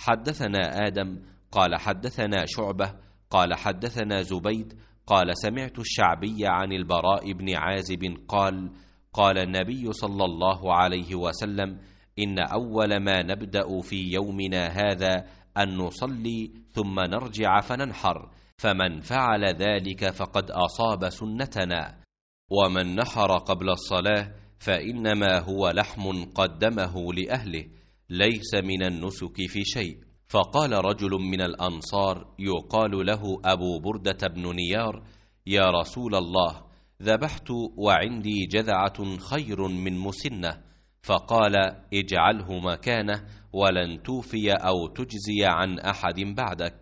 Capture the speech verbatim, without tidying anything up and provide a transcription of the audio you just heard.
حدثنا آدم قال حدثنا شعبة قال حدثنا زبيد قال سمعت الشعبي عن البراء بن عازب قال قال النبي صلى الله عليه وسلم إن أول ما نبدأ في يومنا هذا أن نصلي ثم نرجع فننحر، فمن فعل ذلك فقد أصاب سنتنا، ومن نحر قبل الصلاة فإنما هو لحم قدمه لأهله، ليس من النسك في شيء. فقال رجل من الأنصار يقال له أبو بردة بن نيار: يا رسول الله، ذبحت وعندي جذعة خير من مسنة. فقال: اجعله مكانه ولن توفي أو تجزي عن أحد بعدك.